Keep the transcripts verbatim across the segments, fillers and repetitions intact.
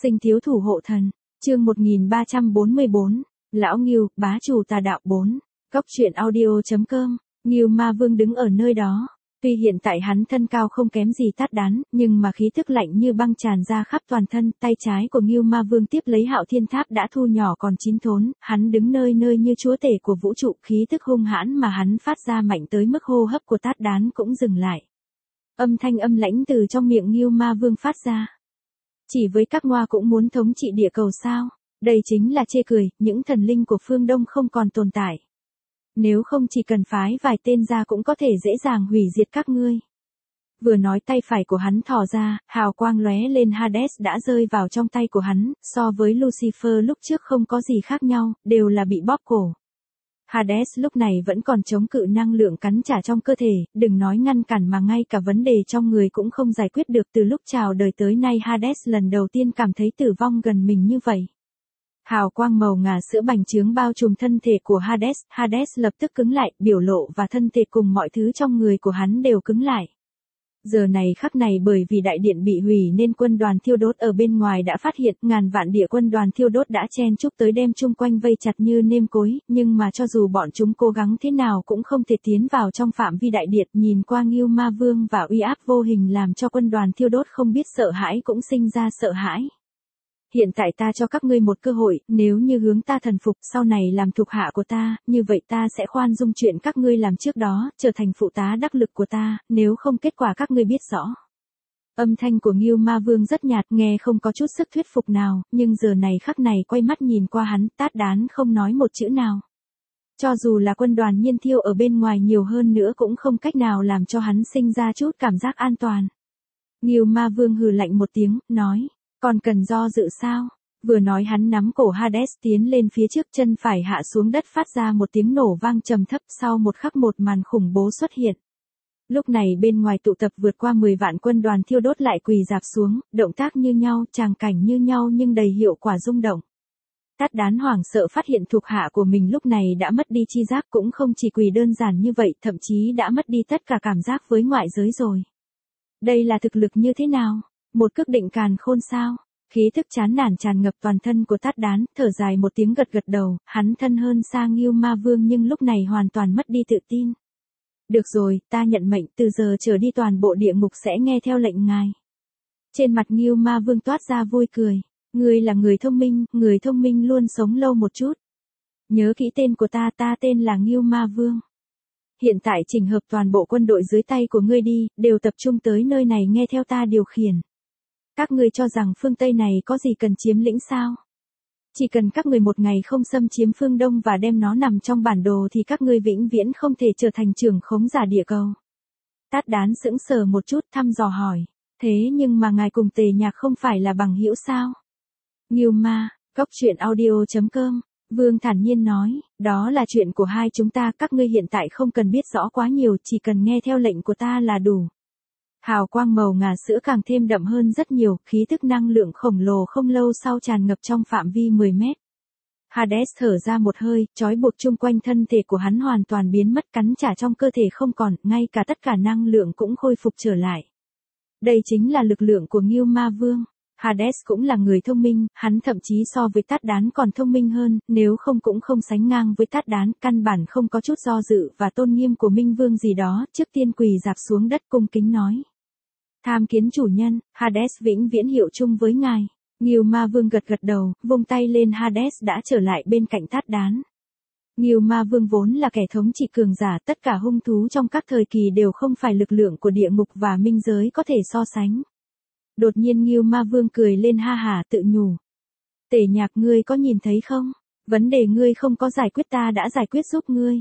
Sinh thiếu thủ hộ thần, chương một nghìn ba trăm bốn mươi bốn, Lão Ngưu, bá chủ tà đạo bốn, Cốc truyện audio.com, Ngưu Ma Vương đứng ở nơi đó. Tuy hiện tại hắn thân cao không kém gì Tát Đán, nhưng mà khí tức lạnh như băng tràn ra khắp toàn thân, tay trái của Ngưu Ma Vương tiếp lấy Hạo Thiên Tháp đã thu nhỏ còn chín thốn, hắn đứng nơi nơi như chúa tể của vũ trụ, khí tức hung hãn mà hắn phát ra mạnh tới mức hô hấp của Tát Đán cũng dừng lại. Âm thanh âm lãnh từ trong miệng Ngưu Ma Vương phát ra. Chỉ với các ngoa cũng muốn thống trị địa cầu sao? Đây chính là chê cười, những thần linh của phương Đông không còn tồn tại. Nếu không chỉ cần phái vài tên ra cũng có thể dễ dàng hủy diệt các ngươi. Vừa nói tay phải của hắn thò ra, hào quang lóe lên, Hades đã rơi vào trong tay của hắn, so với Lucifer lúc trước không có gì khác nhau, đều là bị bóp cổ. Hades lúc này vẫn còn chống cự năng lượng cắn trả trong cơ thể, đừng nói ngăn cản mà ngay cả vấn đề trong người cũng không giải quyết được. Từ lúc chào đời tới nay Hades lần đầu tiên cảm thấy tử vong gần mình như vậy. Hào quang màu ngà sữa bành trướng bao trùm thân thể của Hades, Hades lập tức cứng lại, biểu lộ và thân thể cùng mọi thứ trong người của hắn đều cứng lại. Giờ này khắc này bởi vì đại điện bị hủy nên quân đoàn thiêu đốt ở bên ngoài đã phát hiện, ngàn vạn địa quân đoàn thiêu đốt đã chen chúc tới đem chung quanh vây chặt như nêm cối, nhưng mà cho dù bọn chúng cố gắng thế nào cũng không thể tiến vào trong phạm vi đại điện. Nhìn qua Ngưu Ma Vương và uy áp vô hình làm cho quân đoàn thiêu đốt không biết sợ hãi cũng sinh ra sợ hãi. Hiện tại ta cho các ngươi một cơ hội, nếu như hướng ta thần phục sau này làm thuộc hạ của ta, như vậy ta sẽ khoan dung chuyện các ngươi làm trước đó, trở thành phụ tá đắc lực của ta, nếu không kết quả các ngươi biết rõ. Âm thanh của Ngưu Ma Vương rất nhạt, nghe không có chút sức thuyết phục nào, nhưng giờ này khắc này quay mắt nhìn qua hắn, Tát Đán không nói một chữ nào. Cho dù là quân đoàn Nhiên Thiêu ở bên ngoài nhiều hơn nữa cũng không cách nào làm cho hắn sinh ra chút cảm giác an toàn. Ngưu Ma Vương hừ lạnh một tiếng, nói. Còn cần do dự sao? Vừa nói hắn nắm cổ Hades tiến lên phía trước, chân phải hạ xuống đất phát ra một tiếng nổ vang trầm thấp, sau một khắc một màn khủng bố xuất hiện. Lúc này bên ngoài tụ tập vượt qua mười vạn quân đoàn thiêu đốt lại quỳ rạp xuống, động tác như nhau, tràng cảnh như nhau nhưng đầy hiệu quả rung động. Tát Đán hoảng sợ phát hiện thuộc hạ của mình lúc này đã mất đi chi giác, cũng không chỉ quỳ đơn giản như vậy, thậm chí đã mất đi tất cả cảm giác với ngoại giới rồi. Đây là thực lực như thế nào? Một cước định càn khôn sao? Khí thức chán nản tràn ngập toàn thân của Tát Đán, thở dài một tiếng gật gật đầu, hắn thân hơn xa Ngưu Ma Vương nhưng lúc này hoàn toàn mất đi tự tin. Được rồi, ta nhận mệnh, từ giờ trở đi toàn bộ địa ngục sẽ nghe theo lệnh ngài. Trên mặt Ngưu Ma Vương toát ra vui cười. Ngươi là người thông minh, người thông minh luôn sống lâu một chút. Nhớ kỹ tên của ta, ta tên là Ngưu Ma Vương. Hiện tại chỉnh hợp toàn bộ quân đội dưới tay của ngươi đi, đều tập trung tới nơi này nghe theo ta điều khiển. Các ngươi cho rằng phương Tây này có gì cần chiếm lĩnh sao? Chỉ cần các ngươi một ngày không xâm chiếm phương Đông và đem nó nằm trong bản đồ thì các ngươi vĩnh viễn không thể trở thành trưởng khống giả địa cầu. Tát Đán sững sờ một chút thăm dò hỏi. Thế nhưng mà ngài cùng Tề Nhạc không phải là bằng hữu sao? Ngưu Ma, Cốc truyện audio.com, Vương thản nhiên nói, đó là chuyện của hai chúng ta, các ngươi hiện tại không cần biết rõ quá nhiều, chỉ cần nghe theo lệnh của ta là đủ. Hào quang màu ngà sữa càng thêm đậm hơn rất nhiều, khí tức năng lượng khổng lồ không lâu sau tràn ngập trong phạm vi mười mét. Hades thở ra một hơi, trói buộc chung quanh thân thể của hắn hoàn toàn biến mất, cắn trả trong cơ thể không còn, ngay cả tất cả năng lượng cũng khôi phục trở lại. Đây chính là lực lượng của Ngưu Ma Vương. Hades cũng là người thông minh, hắn thậm chí so với Tát Đán còn thông minh hơn, nếu không cũng không sánh ngang với Tát Đán, căn bản không có chút do dự và tôn nghiêm của Minh Vương gì đó, trước tiên quỳ rạp xuống đất cung kính nói. Tham kiến chủ nhân, Hades vĩnh viễn hiệu chung với ngài. Ngưu Ma Vương gật gật đầu, vung tay lên, Hades đã trở lại bên cạnh Tát Đán. Ngưu Ma Vương vốn là kẻ thống trị cường giả, tất cả hung thú trong các thời kỳ đều không phải lực lượng của địa ngục và minh giới có thể so sánh. Đột nhiên Ngưu Ma Vương cười lên ha hả tự nhủ. Tề Nhạc, ngươi có nhìn thấy không? Vấn đề ngươi không có giải quyết ta đã giải quyết giúp ngươi.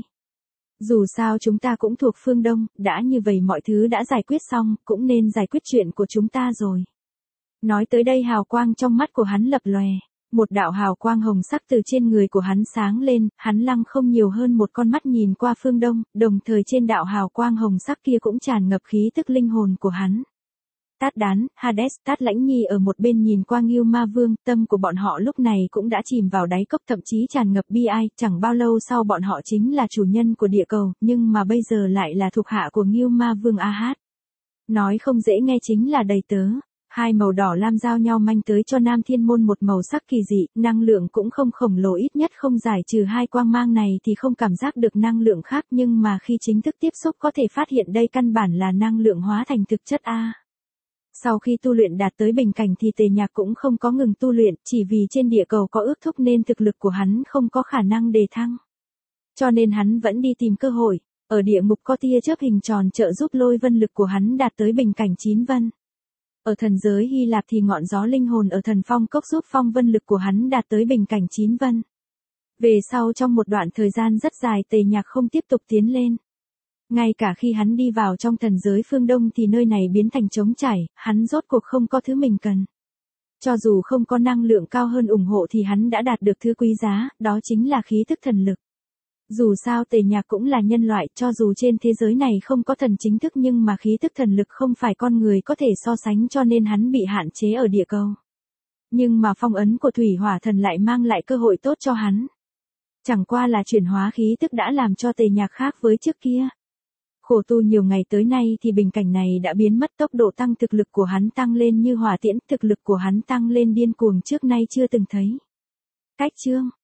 Dù sao chúng ta cũng thuộc phương Đông, đã như vậy mọi thứ đã giải quyết xong, cũng nên giải quyết chuyện của chúng ta rồi. Nói tới đây hào quang trong mắt của hắn lập lòe. Một đạo hào quang hồng sắc từ trên người của hắn sáng lên, hắn lăng không nhiều hơn một con mắt nhìn qua phương Đông, đồng thời trên đạo hào quang hồng sắc kia cũng tràn ngập khí tức linh hồn của hắn. Tát Đán, Hades, Tát Lãnh Nhi ở một bên nhìn qua Ngưu Ma Vương, tâm của bọn họ lúc này cũng đã chìm vào đáy cốc, thậm chí tràn ngập bi ai, chẳng bao lâu sau bọn họ chính là chủ nhân của địa cầu, nhưng mà bây giờ lại là thuộc hạ của Ngưu Ma Vương A Hát. Nói không dễ nghe chính là đầy tớ. Hai màu đỏ lam giao nhau manh tới cho Nam Thiên Môn một màu sắc kỳ dị, năng lượng cũng không khổng lồ, ít nhất không giải trừ hai quang mang này thì không cảm giác được năng lượng khác, nhưng mà khi chính thức tiếp xúc có thể phát hiện đây căn bản là năng lượng hóa thành thực chất A. Sau khi tu luyện đạt tới bình cảnh thì Tề Nhạc cũng không có ngừng tu luyện, chỉ vì trên địa cầu có ước thúc nên thực lực của hắn không có khả năng đề thăng. Cho nên hắn vẫn đi tìm cơ hội, ở địa ngục có tia chớp hình tròn trợ giúp lôi vân lực của hắn đạt tới bình cảnh chín vân. Ở thần giới Hy Lạp thì ngọn gió linh hồn ở thần phong cốc giúp phong vân lực của hắn đạt tới bình cảnh chín vân. Về sau trong một đoạn thời gian rất dài Tề Nhạc không tiếp tục tiến lên. Ngay cả khi hắn đi vào trong thần giới phương Đông thì nơi này biến thành trống trải, hắn rốt cuộc không có thứ mình cần. Cho dù không có năng lượng cao hơn ủng hộ thì hắn đã đạt được thứ quý giá, đó chính là khí tức thần lực. Dù sao Tề Nhạc cũng là nhân loại, cho dù trên thế giới này không có thần chính thức nhưng mà khí tức thần lực không phải con người có thể so sánh, cho nên hắn bị hạn chế ở địa cầu. Nhưng mà phong ấn của thủy hỏa thần lại mang lại cơ hội tốt cho hắn. Chẳng qua là chuyển hóa khí tức đã làm cho Tề Nhạc khác với trước kia. Khổ tu nhiều ngày tới nay thì bình cảnh này đã biến mất, tốc độ tăng thực lực của hắn tăng lên như hỏa tiễn, thực lực của hắn tăng lên điên cuồng trước nay chưa từng thấy. Cách chương